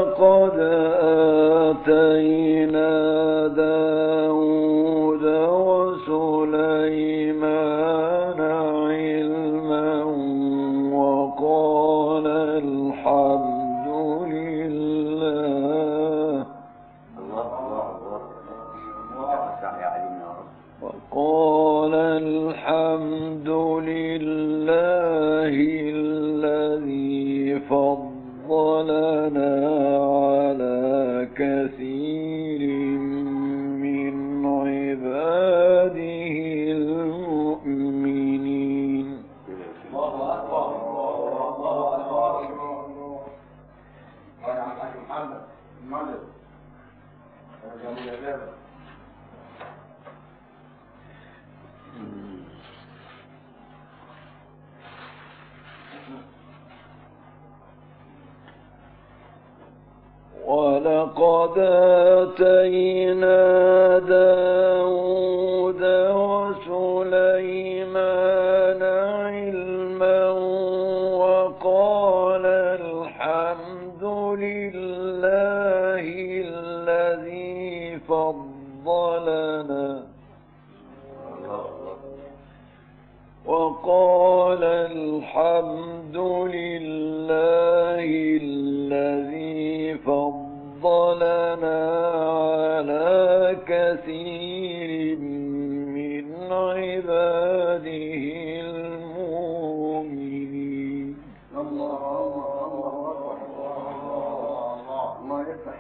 ولقد آتينا داود وسليمان علما وقال الحمد لله الذي فضلنا على كثير من عباده المؤمنين. الله أكبر الله أكبر. يا حاج محمد الملك يا جميل. ولقد آتينا داود وسليمان علما وقال الحمد لله الذي فضلنا على كثير من عباده المؤمنين. الله يفتح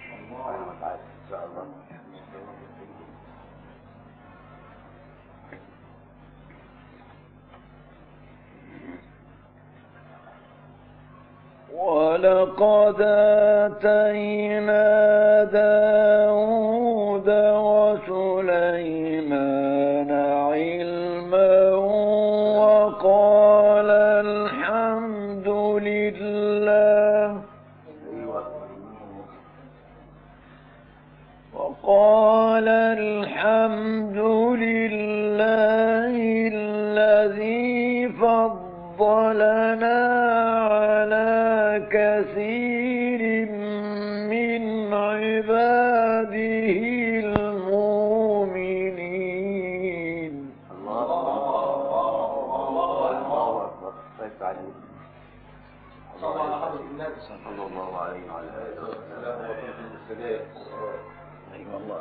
ولقد آتينا داود وسليمان علما وقال الحمد لله الذي فضلنا على كثير من عباده المؤمنين. الله أكبر. صلى الله عليه وعلى آله وسلم. أيوة الله.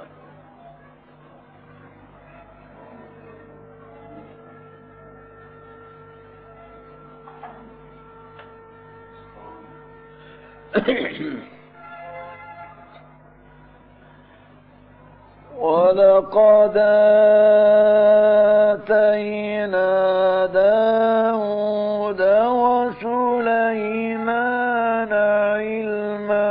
ولقد آتينا داود وسليمان علما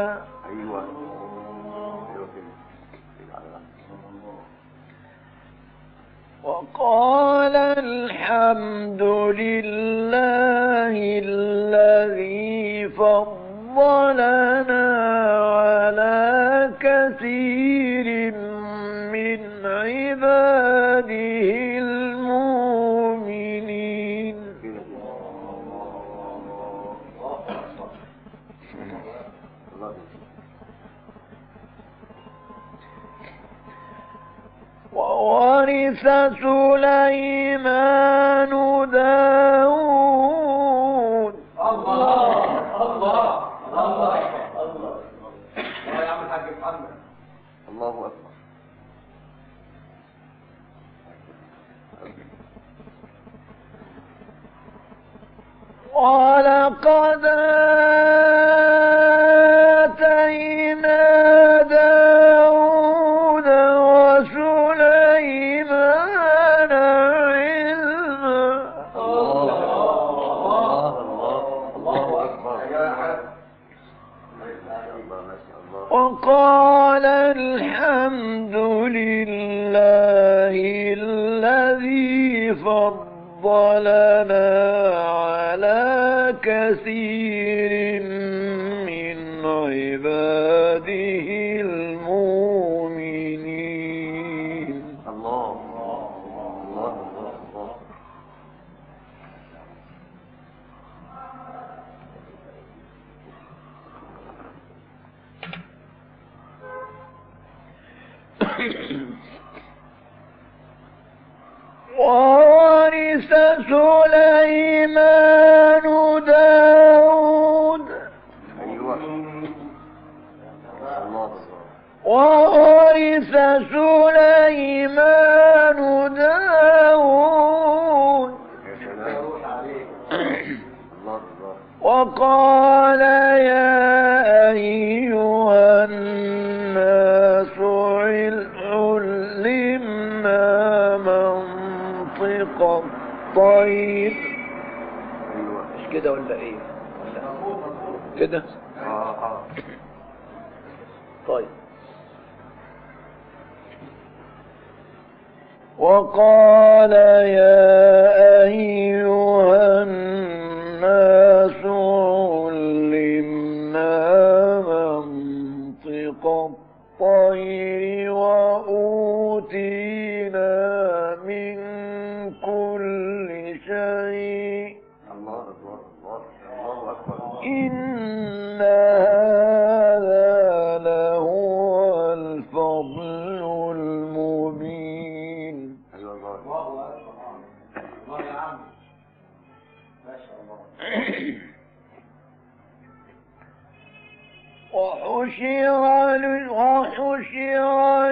وقال الحمد لله الذي فضلنا على كثير من عباده المؤمنين. وورث سليمان داود. الله الله الله الله يا عم الحاج محمد. الله أكبر. ولقد آتينا داود وسليمان علما. الله أكبر. وقال الحمد لله الذي فضلنا على كثير من عباده المؤمنين. الله الله الله. سليمان داود أيوة الله وورث سليمان داود يا سلام الله وقال يا أيها الناس علمنا منطق الطير. أيوة مش كده ولا ايه؟ كده طيب. وقال يا أيها الناس علمنا منطق الطير وأوتينا من كل شيء الله أكبر الله أكبر إن هذا لهو الفضل المبين. أيوة الله الله يا عم ما شاء الله. وحشر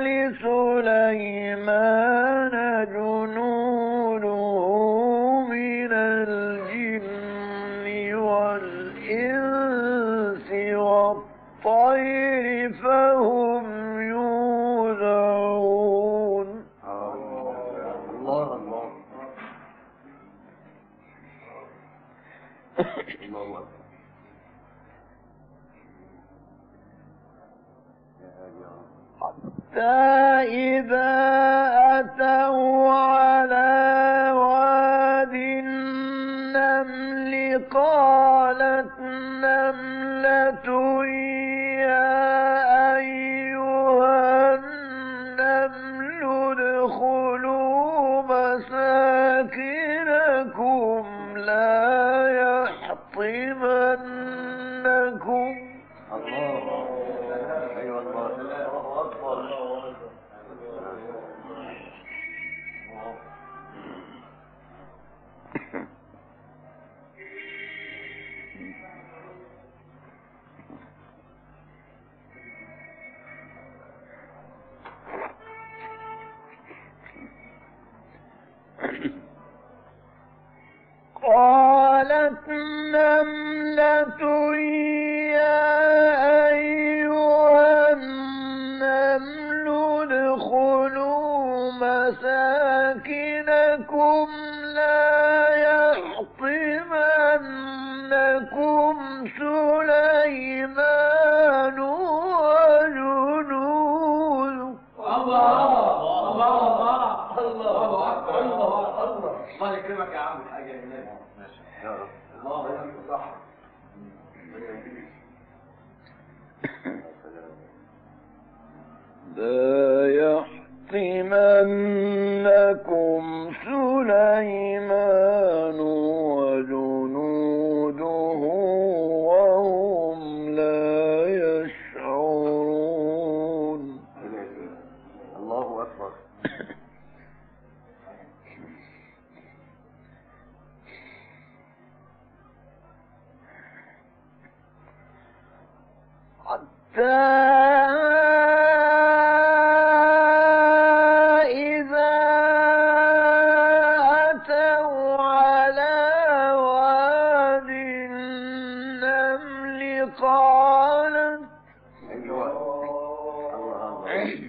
لسليمان جنوده من الجن والإنس والطير فهم يوزعون. الله الله الله أكبر. حتى إذا أتوا على واد النمل قالت نملة يا أيها النمل ادخلوا مساكنكم لا يحطمنكم. الله أيوة الله قالت نملة يا أيها النمل ادخلوا مساكنكم لا يحطمنكم سليمان وجنوده. الله أكبر الله يكرمك يا عم الحاج يا إمام. يا رب الله يكرمك صح. لا يحطمنكم سليمان وجنوده وهم لا يشعرون. الله أكبر. حتى إذا أتوا على واد النمل قالت أيوة الله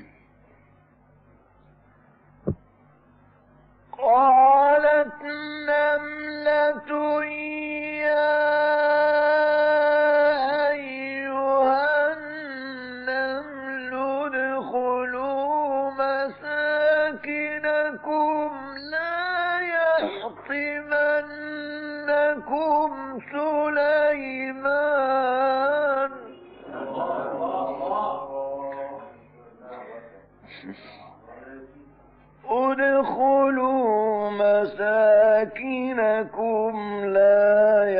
قالت نملة يا أيها النمل ادخلوا مساكنكم لا يحطمنكم سليمان. ادخلوا مساكنكم لا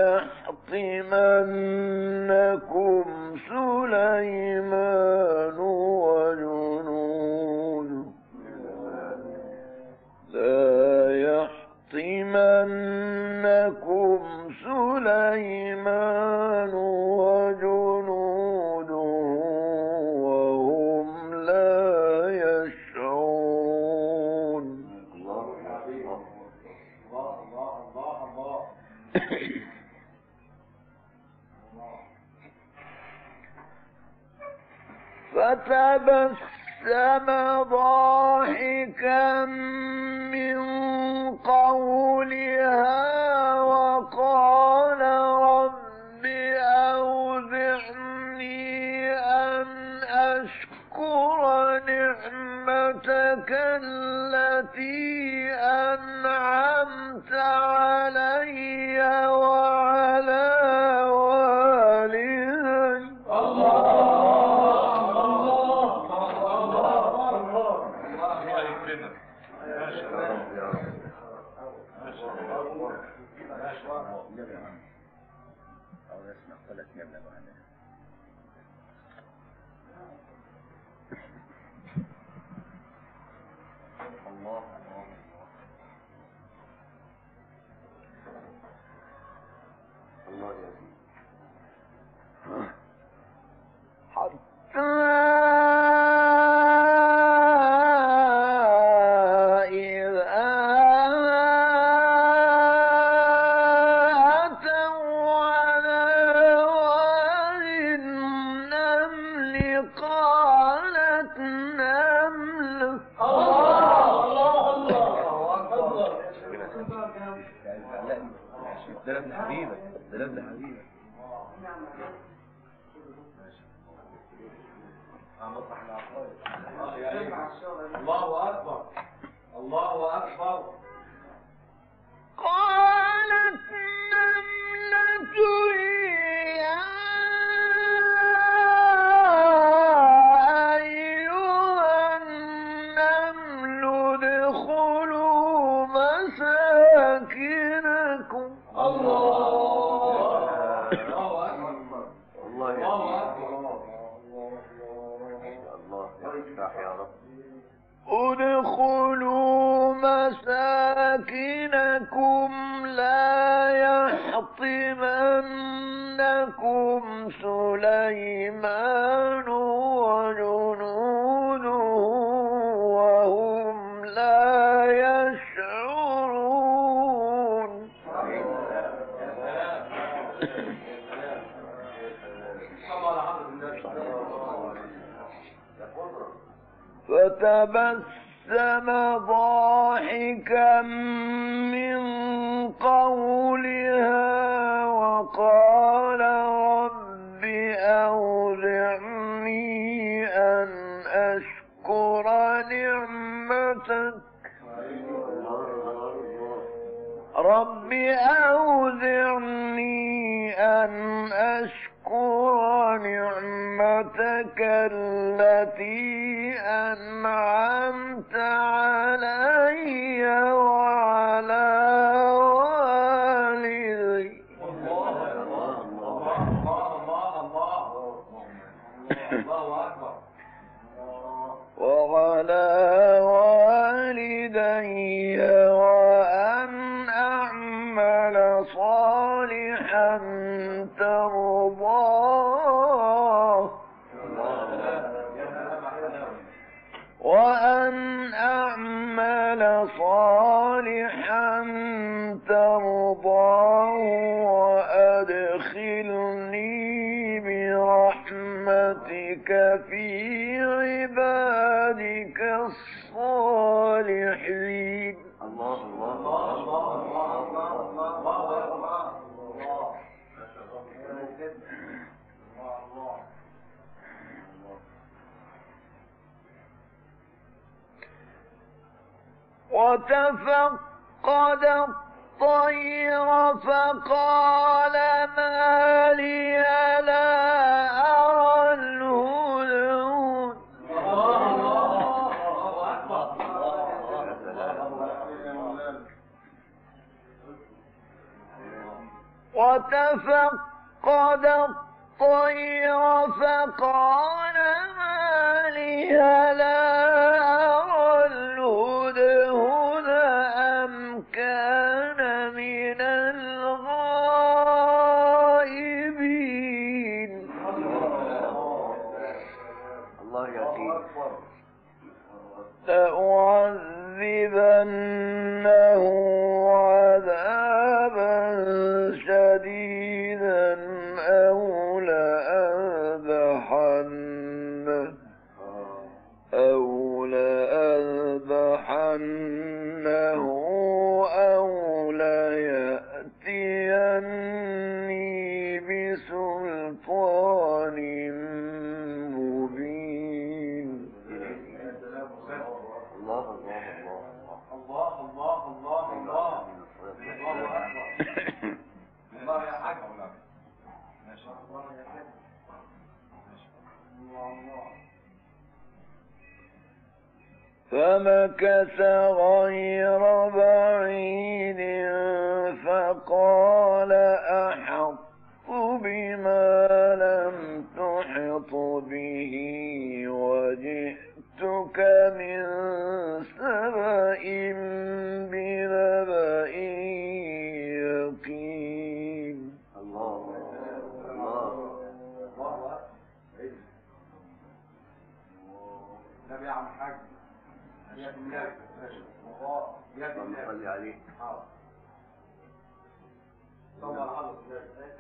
يحطمنكم سليمان وجنوده لا يحطمنكم سليمان وجنوده وهم لا يشعرون. فتبسم ضاحكا من قولها وقال رب أوزعني أن أشكر نعمتك التي أنعمت علي وعلى والدي. الله أكبر الله أكبر. قالت نملة يا أيها النمل ادخلوا مساكنكم. ادخلوا مساكنكم لا يحطمنكم سليمان وجنوده وهم لا يشعرون. فتبسم ضاحكا من قولها وقال رب أوزعني أن أشكر نعمتك التي أنعمت علي وعلى والدي. وعلى والدي وأن أعمل صالحا ترضاه وأدخلني برحمتك في عبادك الصالحين. وتفقد الطير فقال ما لي لا أرى الهدهد. وتفقد الطير فقال ما لي لا أرى الهدهد أم كان من الغائبين. الله يا سيدي. لأعذبنه عذابا شديدا أو لأذبحنه أو ليأتيني بسلطان مبين. الله الله يا حاج. فمكث غير بعيد فقال أحطت بما لم تحط به وجئتك من سبأ بنبأ يقين. الله النبي يا عم حاج. يا النبي يا النبي صلي عليه. صلى الله عليه وسلم.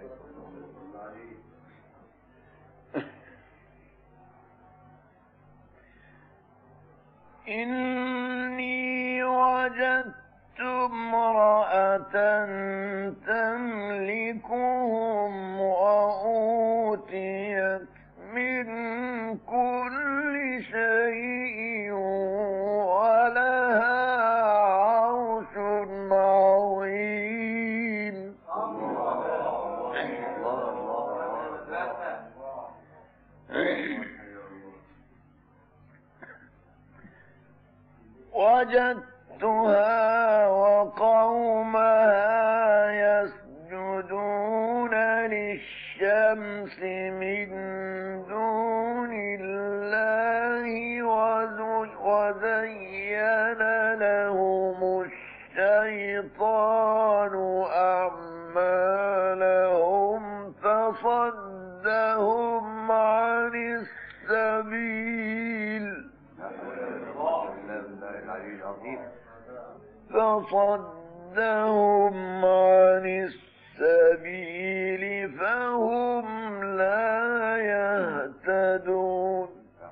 إني وجدت امرأة تملكهم وأوتيت من كل شيء ولها عرش عظيم. وجدتها وقومها يسجدون للشمس من دون الله وزين لهم الشيطان أعمالهم فصدهم عن السبيل فهم لا يهتدون.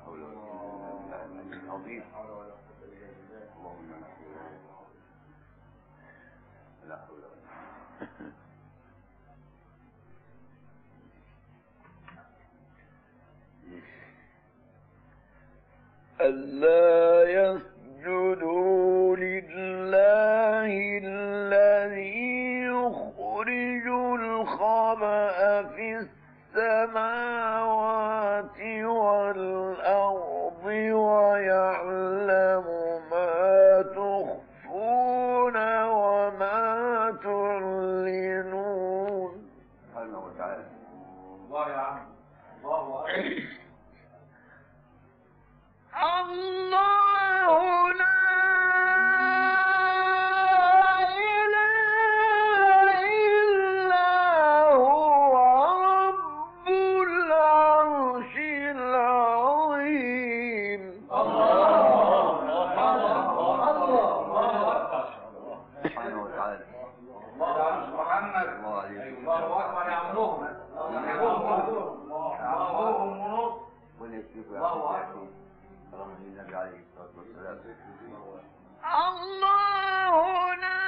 ألا يسجدوا لله الذي يخرج الخبأ في السماوات والأرض ويعلم ما تخفون وما تعلنون. سبحانه وتعالى. الله يا عم. الله أكبر. الله لا إله إلا هو رب العرش العظيم. سبحانه وتعالى. الله يا عم محمد. الله عليه. الله أكبر يا عمهم. يا عمهم ونص. الله أكبر. النبي عليه الصلاة والسلام. الله لا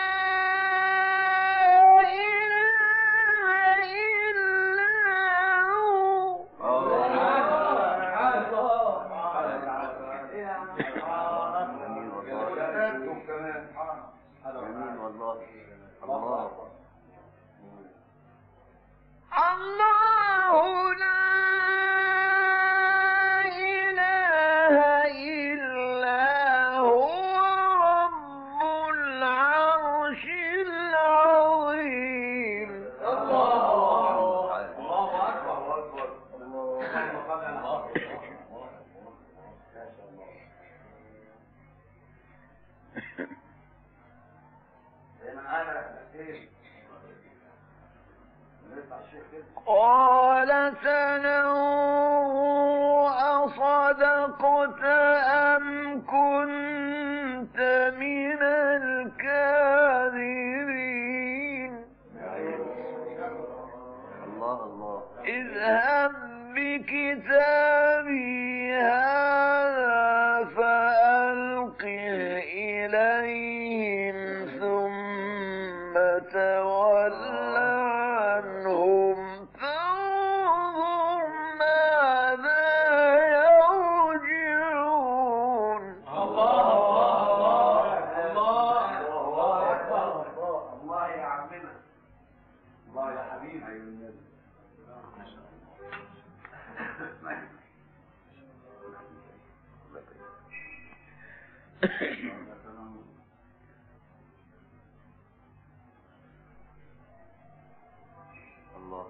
إله إلا هو. جميل والله. الله. الله لا إله إلا هو رب العرش العظيم. الله أكبر. قال سننظر أصدقت صدقت أم كنت من الكاذبين الله الله اذهب بكتابي هذا فألقه إليهم ثم تول عنهم فانظر ماذا يرجعون الله الله الله أكبر. الله يا عمنا، الله يا حبيبي. الله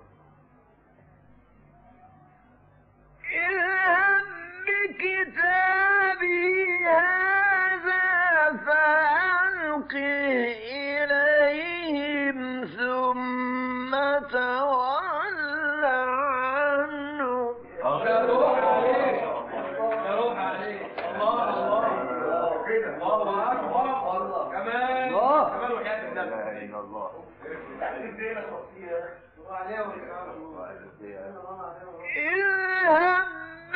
اذهب بكتابي هذا فألقه إليهم ثم تول عنهم يا روح عليك، يا روح عليك. الله الله الله أكبر. كمان كمان وحياة لا النبي. اله الا الله اذهب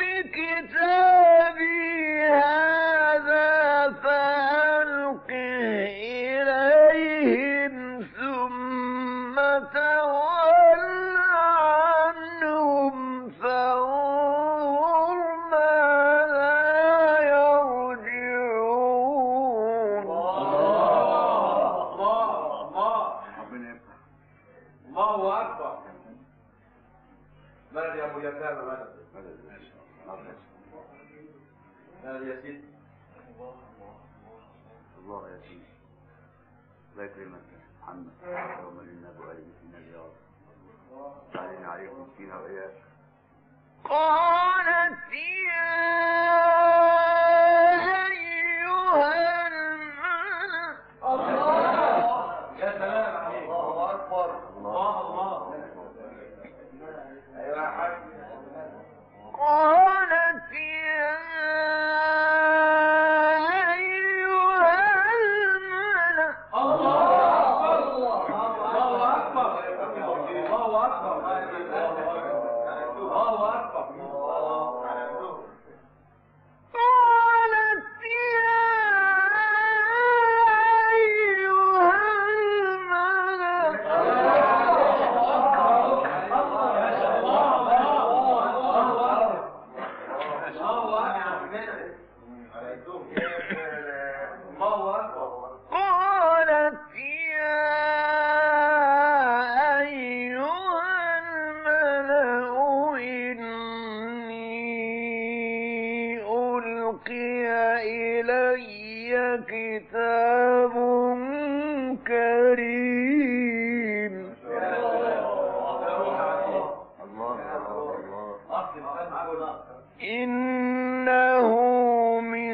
بكتابي هذا فألقه إليهم ثم تول عنهم فانظر ماذا يرجعون ربنا يفتح الله أكبر. بلد يا أبو يتامى، بلد بلد يا سيدي. الله يا سيدي الله يكرمك محمد اللهم انا بغيرك النبي يا رب علينا عليكم فينا واياك قالت يا أيها الملأ يا سلام عليك. الله أكبر. الله الله. أيوة يا حاج. قالت يا أيها الملأ الله أكبر. الله أكبر. الله أكبر. الله أكبر. قالت يا أيها الملأ قالت يا أيها الملأ إني ألقي إلي كتاب كريم إنه من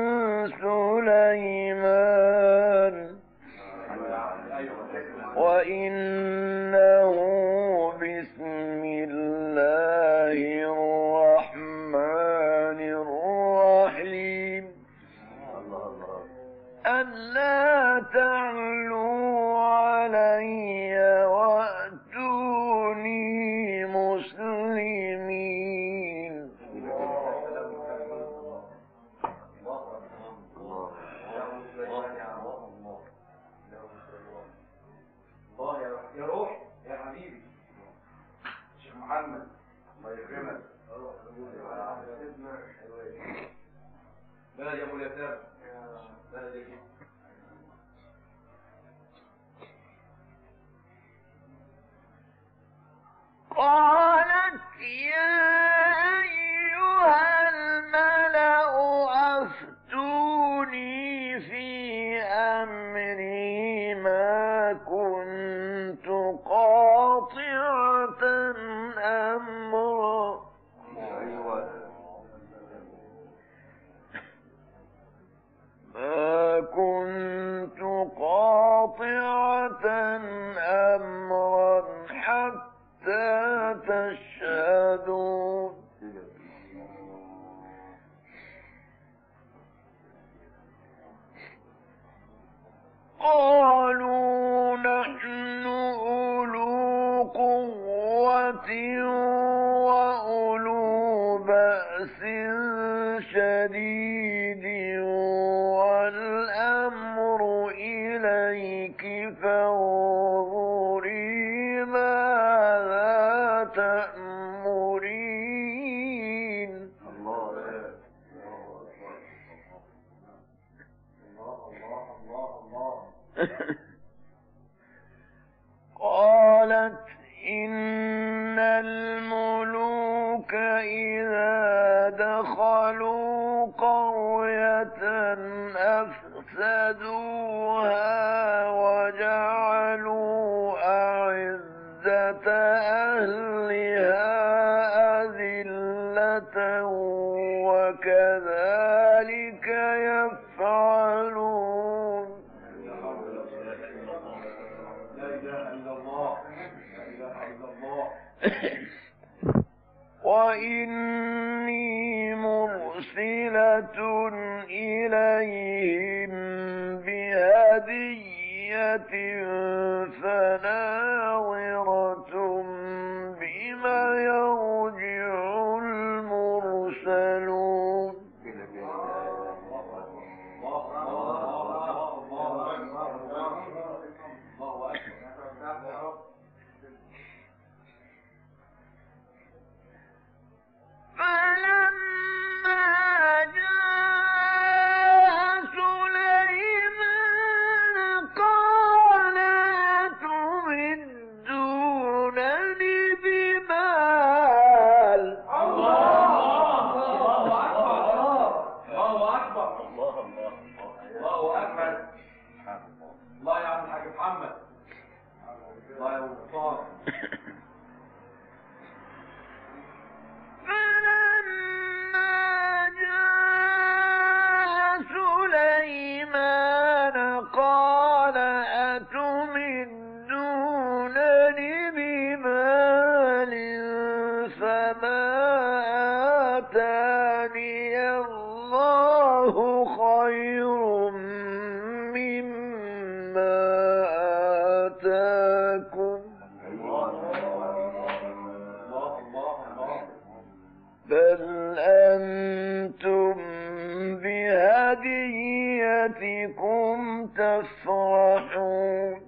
سليمان وإنه بسم الله الرحمن الرحيم ألا تعلوا علي وأتوني مسلمين الله يا روح يا حبيبي شيخ محمد، الله يكرمك. بلد يا ابو اليتامى، بلد يا جدع. قالت يا أيها الملأ أفتوني في أمري ما كنت قاطعة أمرا ما كنت قاطعة أمرا حتى شديد والأمر إليك فانظري ماذا تأمرين. قالت إن الملوك إذا دخلوا قرية أفسدوها وجعلوا أعزة أهلها أذلة وكذلك يفعلون. وإني مرسلة إليهم بهدية فناظرة بما يرجع المرسلون. فلما جاء سليمان قال أتمدونني بمال. الله أكبر. الله يا عم الحاج محمد. الله يا مختار. فلما جاء سليمان قال أتمدونني بمال فما آتاني الله خير مما آتاكم بل أنتم بهديتكم تفرحون.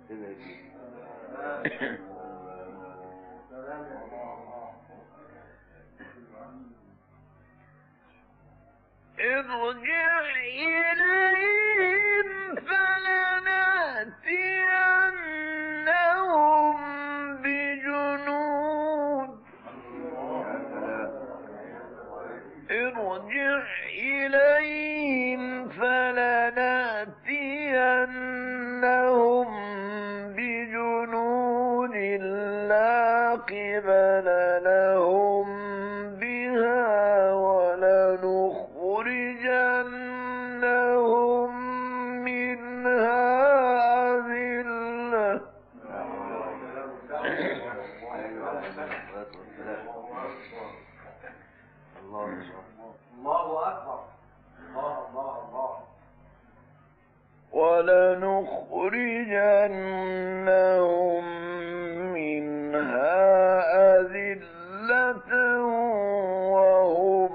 ارجع إليهم فلنأتينهم بجنود ارجع إليهم فلنأتينهم بجنود لا قبل لهم بها ولنخرجنهم منها أذلة. الله أكبر. الله. ولنخرجنهم منها أذلة وهم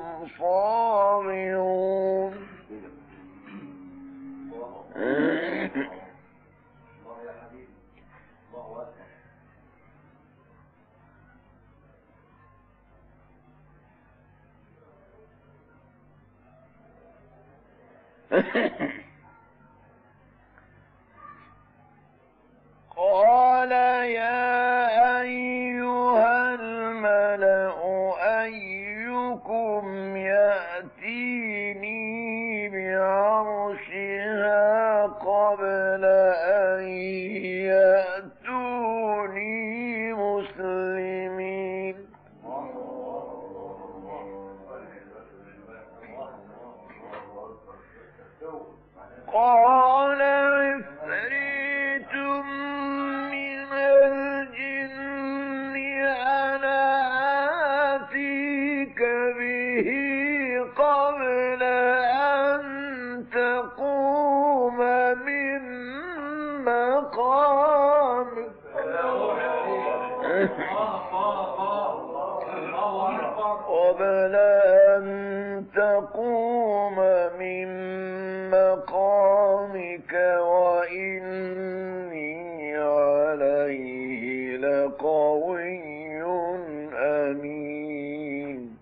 صاغرون. الله يا حبيبي. الله أكبر. قال يا أيها الملأ أيكم يأتيني بعرشها قبل أن يأتوني مسلمين. قال عفريت من الجن أنا آتيك به قبل أن تقوم من مقامك قبل أن تقوم من مقامك وإني عليه لقوي أمين.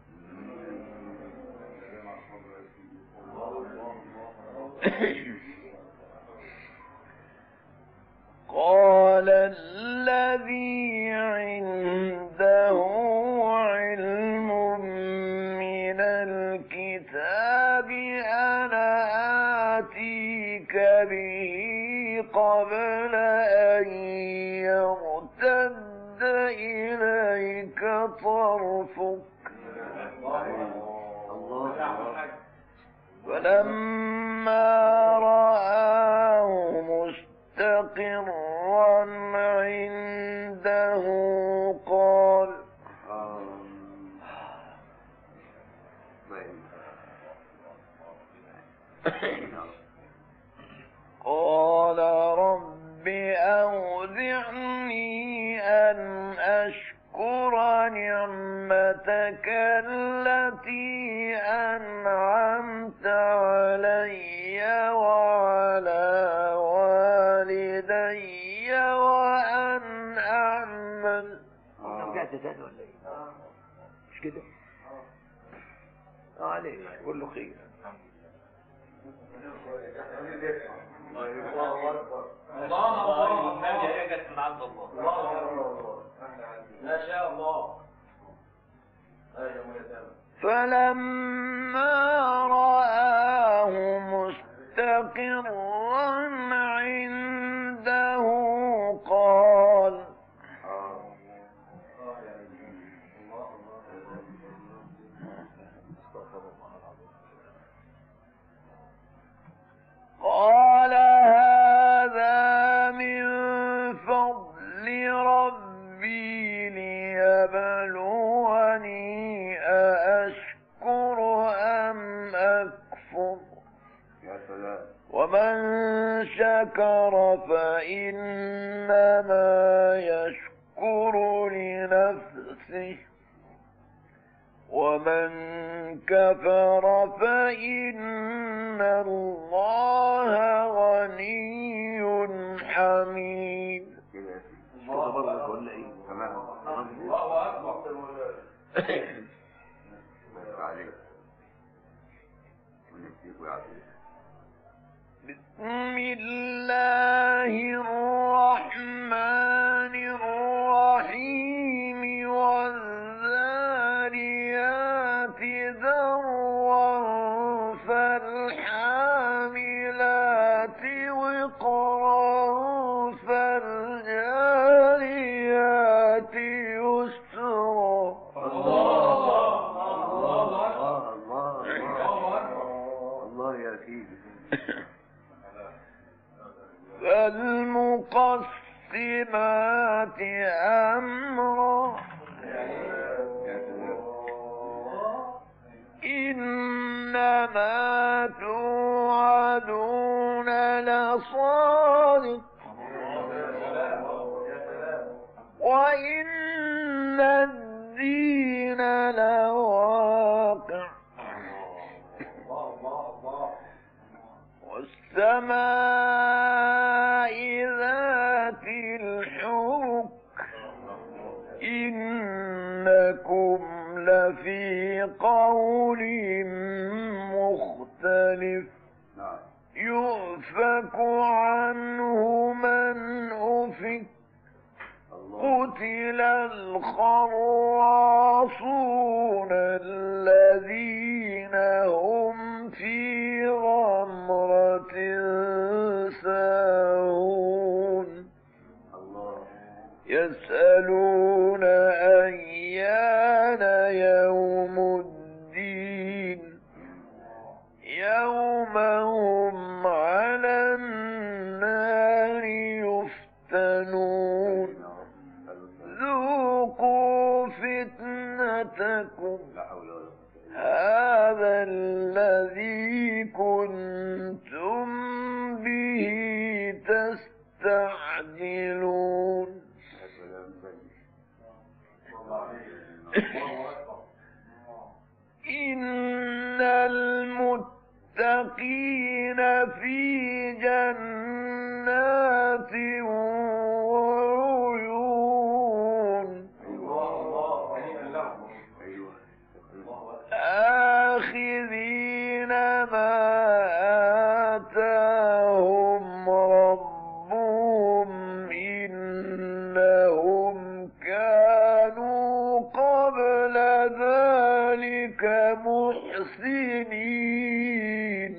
قال الذي عنده علم من الكتاب أنا آتيك به قبل أن يرتد إليك طرفك. فلما رآه مستقرا عنده قال رب أوزعني أن أشكر نعمتك التي أنعمت علي وعلى والدي وأن أعمل. رجعت تاني ولا ايه؟ مش كده؟ عليك كله خير. الله النبي هي جت من عند الله. ما شاء الله. فلما رآه مستقرا عنده قال هذا من فضل ربي ليبلوني أأشكر أم أكفر. ومن شكر فإنما يشكر لنفسه ومن كفر فإن الله غني حميد. الله أكبر. بسم الله الرحمن الرحيم والذاريات ذروا فالحاملات وقرا فالجاريات يسرا. الله يا سيدي. فالمقسمات أمرا إنما توعدون لصادق وإن الدين لواقع. والسماء ذات الحبك إنكم لفي قول مختلف يؤفك عنه من أفك. قتل الخراصون الذين هم في غمرة ساهون يسألون أيان يوم الدين يوم هم على النار يفتنون. ذوقوا فتنتكم هذا الذي كنتم به تستعجلون. إن المتقين في جنات وعيون آخذين ما آتاهم ربهم إنهم كانوا قبل ذلك محسنين.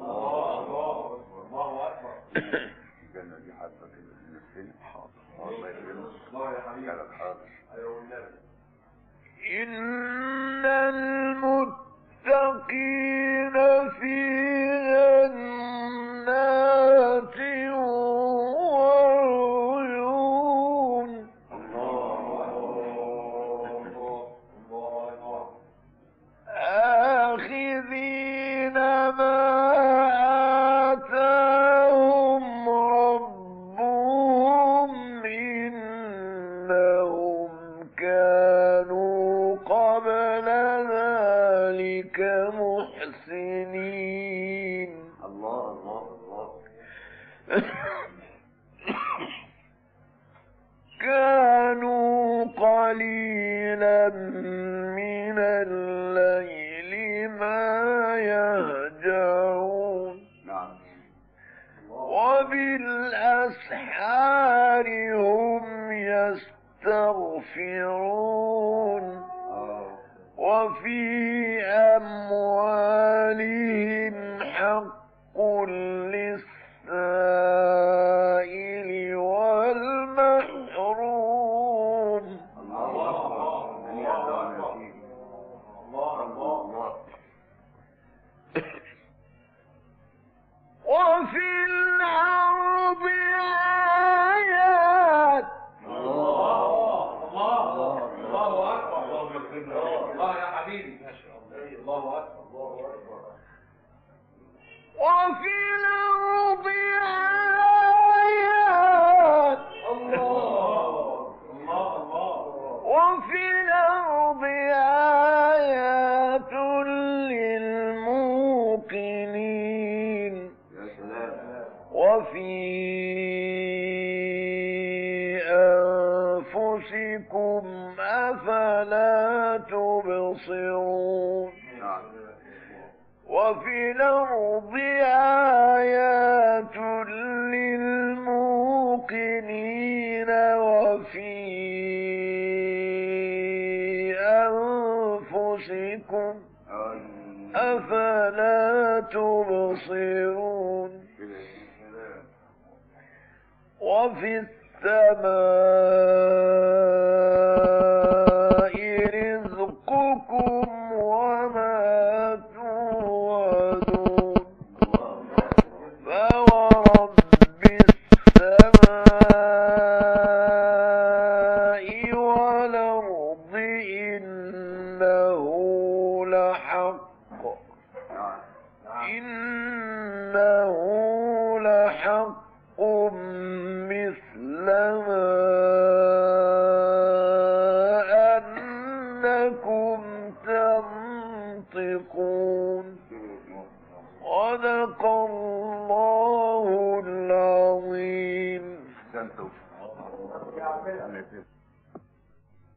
الجنة دي حاطة كده في نفسنا. حاضر. الله يكرمك. الله يا حبيبي. حاضر. أيوة والنبي. إن المتقين في جنات وعيون آخذين ما آتاهم ربهم إنهم كانوا قبل ذلك محسنين. الله الله الله. كانوا قليلا من الليل ما يهجعون نعم. وبالأسحار هم يستغفرون وفي أموالهم حق للسائل والمحروم. وفي الأرض آيات. الله أكبر. الله يا حبيبي. ما شاء الله. الله أكبر. الله أكبر. وفي الأرض آيات. وفي الأرض آيات للموقنين. وفي أنفسكم أفلا تبصرون. وفي الأرض آيات للموقنين وفي أنفسكم أفلا تبصرون. وفي السماء رزقكم وما توعدون. فورب السماء والأرض إنه لحق. إنه لحق مثل ما أنكم تنطقون. صدق الله العظيم.